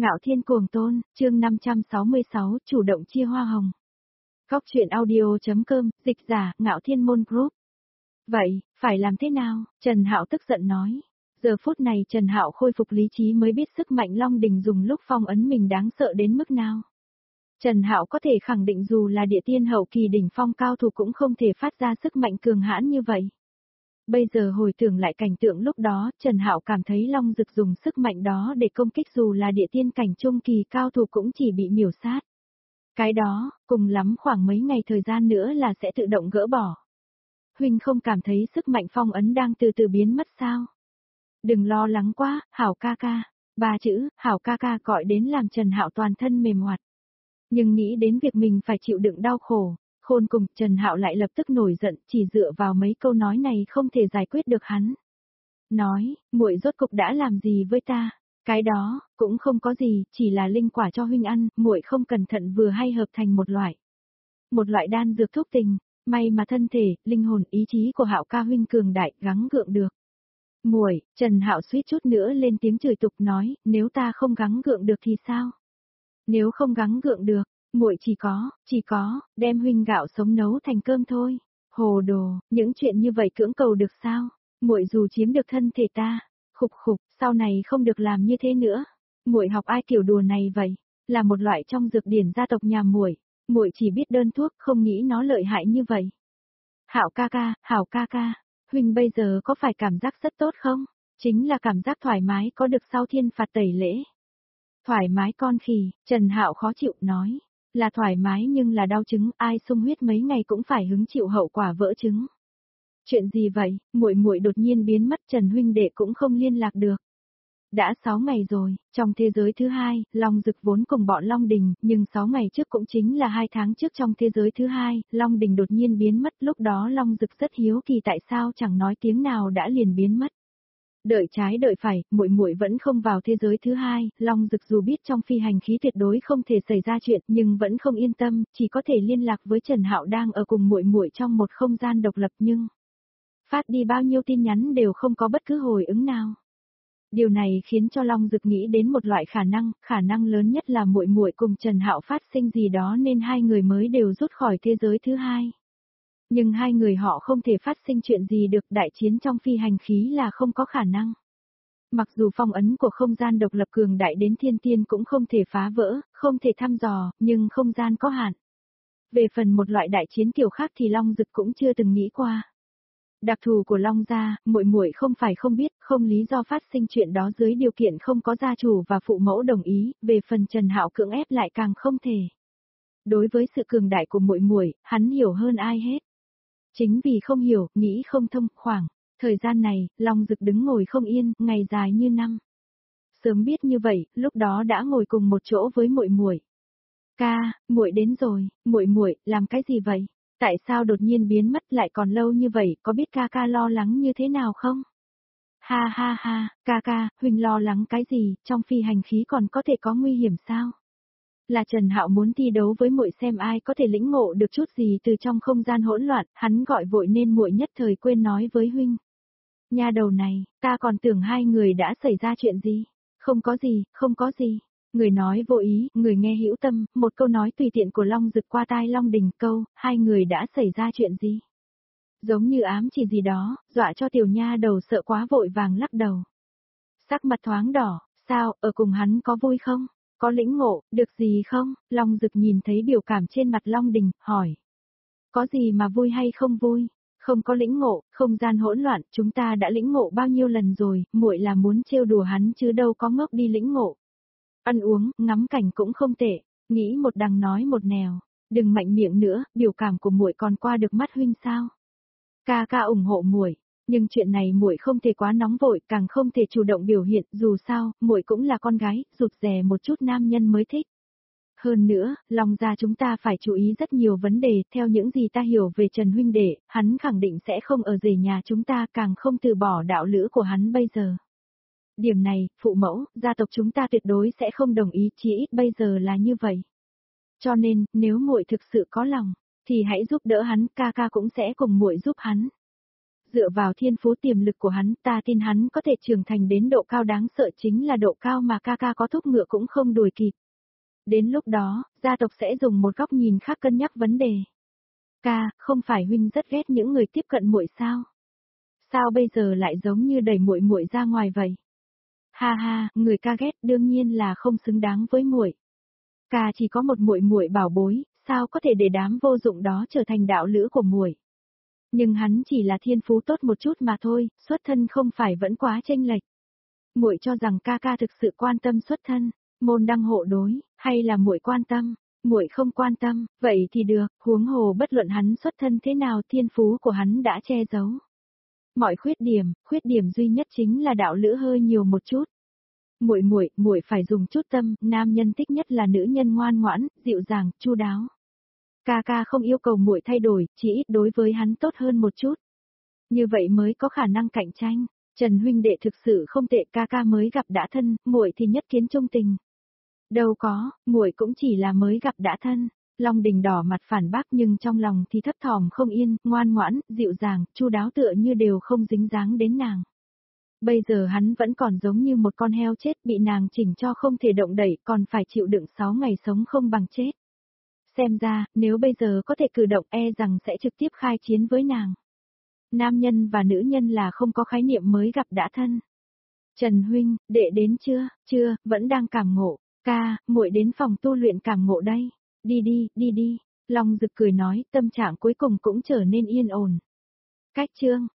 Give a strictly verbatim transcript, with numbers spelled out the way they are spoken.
Ngạo Thiên Cuồng Tôn, chương năm trăm sáu mươi sáu, chủ động chia hoa hồng. Góc truyện audio.com, dịch giả, Ngạo Thiên Môn Group. Vậy, phải làm thế nào? Trần Hạo tức giận nói. Giờ phút này Trần Hạo khôi phục lý trí mới biết sức mạnh Long Đình dùng lúc phong ấn mình đáng sợ đến mức nào. Trần Hạo có thể khẳng định dù là địa tiên hậu kỳ đỉnh phong cao thủ cũng không thể phát ra sức mạnh cường hãn như vậy. Bây giờ hồi tưởng lại cảnh tượng lúc đó, Trần Hạo cảm thấy Long Dực dùng sức mạnh đó để công kích dù là địa tiên cảnh trung kỳ cao thủ cũng chỉ bị miểu sát. Cái đó, cùng lắm khoảng mấy ngày thời gian nữa là sẽ tự động gỡ bỏ. Huynh không cảm thấy sức mạnh phong ấn đang từ từ biến mất sao? Đừng lo lắng quá, Hảo ca ca. Ba chữ, Hảo ca ca gọi đến làm Trần Hạo toàn thân mềm oặt. Nhưng nghĩ đến việc mình phải chịu đựng đau khổ. Khôn cùng, Trần Hạo lại lập tức nổi giận, chỉ dựa vào mấy câu nói này không thể giải quyết được hắn. Nói, muội rốt cục đã làm gì với ta? Cái đó, cũng không có gì, chỉ là linh quả cho huynh ăn, muội không cẩn thận vừa hay hợp thành một loại. Một loại đan dược thuốc tình, may mà thân thể, linh hồn, ý chí của Hạo ca huynh cường đại, gắng gượng được. Muội, Trần Hạo suýt chút nữa lên tiếng chửi tục nói, nếu ta không gắng gượng được thì sao? Nếu không gắng gượng được, muội chỉ có, chỉ có, đem huynh gạo sống nấu thành cơm thôi. Hồ đồ, những chuyện như vậy cưỡng cầu được sao? Muội dù chiếm được thân thể ta, khục khục, sau này không được làm như thế nữa. Muội học ai kiểu đùa này vậy? Là một loại trong dược điển gia tộc nhà muội, muội chỉ biết đơn thuốc, không nghĩ nó lợi hại như vậy. Hạo ca ca, Hảo ca ca, huynh bây giờ có phải cảm giác rất tốt không? Chính là cảm giác thoải mái có được sau thiên phạt tẩy lễ. Thoải mái con khỉ, Trần Hạo khó chịu nói. Là thoải mái nhưng là đau chứng, ai sung huyết mấy ngày cũng phải hứng chịu hậu quả vỡ trứng. Chuyện gì vậy? Muội muội đột nhiên biến mất, Trần huynh đệ cũng không liên lạc được. Đã sáu ngày rồi, trong thế giới thứ hai, Long Dực vốn cùng bọn Long Đình, nhưng sáu ngày trước cũng chính là hai tháng trước trong thế giới thứ hai, Long Đình đột nhiên biến mất, lúc đó Long Dực rất hiếu kỳ tại sao chẳng nói tiếng nào đã liền biến mất. Đợi trái đợi phải, muội muội vẫn không vào thế giới thứ hai, Long Dực dù biết trong phi hành khí tuyệt đối không thể xảy ra chuyện, nhưng vẫn không yên tâm, chỉ có thể liên lạc với Trần Hạo đang ở cùng muội muội trong một không gian độc lập nhưng phát đi bao nhiêu tin nhắn đều không có bất cứ hồi ứng nào. Điều này khiến cho Long Dực nghĩ đến một loại khả năng, khả năng lớn nhất là muội muội cùng Trần Hạo phát sinh gì đó nên hai người mới đều rút khỏi thế giới thứ hai. Nhưng hai người họ không thể phát sinh chuyện gì được, đại chiến trong phi hành khí là không có khả năng. Mặc dù phong ấn của không gian độc lập cường đại đến thiên tiên cũng không thể phá vỡ, không thể thăm dò, nhưng không gian có hạn. Về phần một loại đại chiến kiểu khác thì Long Dực cũng chưa từng nghĩ qua. Đặc thù của Long gia, muội muội không phải không biết, không lý do phát sinh chuyện đó dưới điều kiện không có gia chủ và phụ mẫu đồng ý, về phần Trần Hạo cưỡng ép lại càng không thể. Đối với sự cường đại của muội muội, hắn hiểu hơn ai hết. Chính vì không hiểu, nghĩ không thông, khoảng thời gian này, Long Dực đứng ngồi không yên, ngày dài như năm. Sớm biết như vậy, lúc đó đã ngồi cùng một chỗ với muội muội. Ca, muội đến rồi, muội muội, làm cái gì vậy? Tại sao đột nhiên biến mất lại còn lâu như vậy, có biết ca ca lo lắng như thế nào không? Ha ha ha, ca ca, huynh lo lắng cái gì, trong phi hành khí còn có thể có nguy hiểm sao? Là Trần Hạo muốn thi đấu với muội xem ai có thể lĩnh ngộ được chút gì từ trong không gian hỗn loạn, hắn gọi vội nên muội nhất thời quên nói với huynh. Nha đầu này, ta còn tưởng hai người đã xảy ra chuyện gì? Không có gì, không có gì. Người nói vô ý, người nghe hữu tâm, một câu nói tùy tiện của Long Dực qua tai Long Đình, câu, hai người đã xảy ra chuyện gì? Giống như ám chỉ gì đó, dọa cho tiểu nha đầu sợ quá vội vàng lắc đầu. Sắc mặt thoáng đỏ, sao, ở cùng hắn có vui không? Có lĩnh ngộ, được gì không? Long Dực nhìn thấy biểu cảm trên mặt Long Đình, hỏi. Có gì mà vui hay không vui? Không có lĩnh ngộ, không gian hỗn loạn, chúng ta đã lĩnh ngộ bao nhiêu lần rồi, muội là muốn trêu đùa hắn chứ đâu có ngốc đi lĩnh ngộ. Ăn uống, ngắm cảnh cũng không tệ, nghĩ một đằng nói một nẻo, đừng mạnh miệng nữa, biểu cảm của muội còn qua được mắt huynh sao? Ca ca ủng hộ muội, nhưng chuyện này muội không thể quá nóng vội, càng không thể chủ động biểu hiện, dù sao, muội cũng là con gái, rụt rè một chút nam nhân mới thích. Hơn nữa, Long gia chúng ta phải chú ý rất nhiều vấn đề, theo những gì ta hiểu về Trần huynh đệ, hắn khẳng định sẽ không ở rể nhà chúng ta, càng không từ bỏ đạo lữ của hắn bây giờ. Điểm này, phụ mẫu, gia tộc chúng ta tuyệt đối sẽ không đồng ý, chỉ ít bây giờ là như vậy. Cho nên, nếu muội thực sự có lòng, thì hãy giúp đỡ hắn, ca ca cũng sẽ cùng muội giúp hắn. Dựa vào thiên phú tiềm lực của hắn, ta tin hắn có thể trưởng thành đến độ cao đáng sợ, chính là độ cao mà ca ca có thúc ngựa cũng không đuổi kịp. Đến lúc đó, gia tộc sẽ dùng một góc nhìn khác cân nhắc vấn đề. Ca, không phải huynh rất ghét những người tiếp cận muội sao? Sao bây giờ lại giống như đẩy muội muội ra ngoài vậy? Ha ha, người ca ghét đương nhiên là không xứng đáng với muội. Ca chỉ có một muội muội bảo bối, sao có thể để đám vô dụng đó trở thành đạo lữ của muội? Nhưng hắn chỉ là thiên phú tốt một chút mà thôi, xuất thân không phải vẫn quá chênh lệch. Muội cho rằng ca ca thực sự quan tâm xuất thân, môn đăng hộ đối, hay là muội quan tâm? Muội không quan tâm, vậy thì được, huống hồ bất luận hắn xuất thân thế nào, thiên phú của hắn đã che giấu mọi khuyết điểm, khuyết điểm duy nhất chính là đạo lữ hơi nhiều một chút. Muội muội, muội phải dùng chút tâm, nam nhân thích nhất là nữ nhân ngoan ngoãn, dịu dàng, chu đáo. Ca ca không yêu cầu muội thay đổi, chỉ ít đối với hắn tốt hơn một chút. Như vậy mới có khả năng cạnh tranh. Trần huynh đệ thực sự không tệ, ca ca mới gặp đã thân, muội thì nhất kiến trung tình. Đâu có, muội cũng chỉ là mới gặp đã thân. Long Đình đỏ mặt phản bác, nhưng trong lòng thì thấp thỏm không yên, ngoan ngoãn, dịu dàng, chu đáo tựa như đều không dính dáng đến nàng. Bây giờ hắn vẫn còn giống như một con heo chết bị nàng chỉnh cho không thể động đẩy, còn phải chịu đựng sáu ngày sống không bằng chết. Xem ra, nếu bây giờ có thể cử động e rằng sẽ trực tiếp khai chiến với nàng. Nam nhân và nữ nhân là không có khái niệm mới gặp đã thân. Trần huynh, đệ đến chưa? Chưa, vẫn đang cảm ngộ. Ca, muội đến phòng tu luyện cảm ngộ đây. Đi đi, đi đi. Long Dực cười nói, tâm trạng cuối cùng cũng trở nên yên ổn. Cách chương